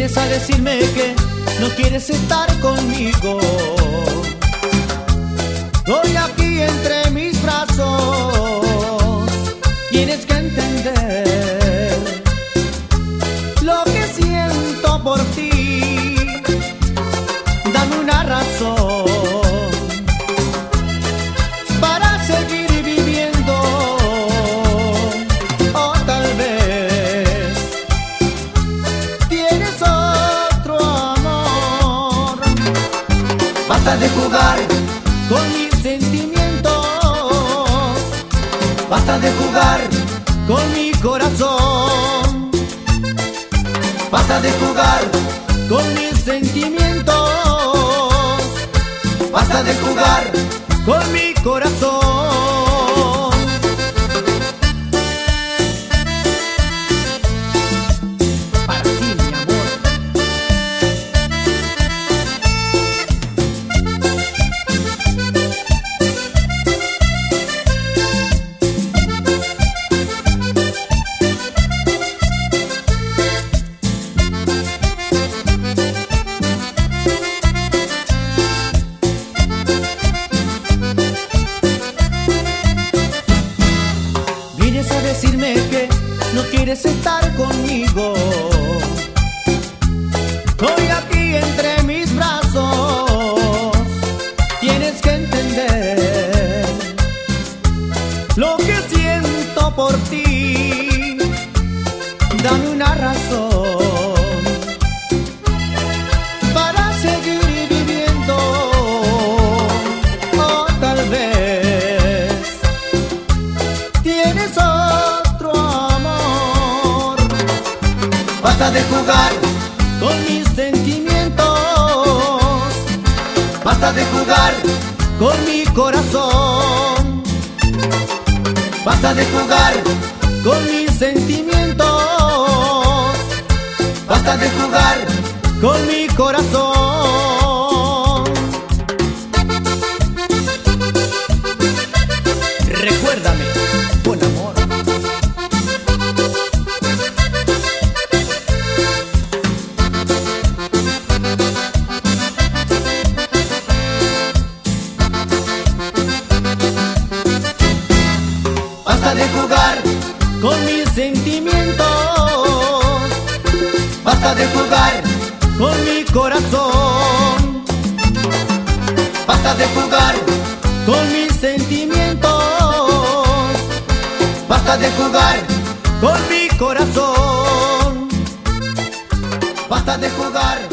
Vienes a decirme que no quieres estar conmigo. Hoy aquí entre mis brazos tienes que entender lo que siento por ti. Dame una razón para seguir viviendo, o tal vez tienes otro amor. Basta de jugar con mis sentimientos, basta de jugar con mi corazón, basta de jugar con mis sentimientos, basta de jugar con mi corazón. Para ti, mi amor. Vienes a decirme que no quieres estar conmigo. Hoy aquí entre mis brazos tienes que entender lo que siento por ti. Dame una razón para seguir viviendo, o tal vez tienes otro amor. Basta de jugar con mis sentimientos, basta de jugar con mi corazón, basta de jugar con mis sentimientos, basta de jugar con mi corazón. Recuérdame, buen amor. Basta de jugar con mis sentimientos, basta de jugar con mi corazón, basta de jugar con mis sentimientos, basta de jugar con mi corazón, basta de jugar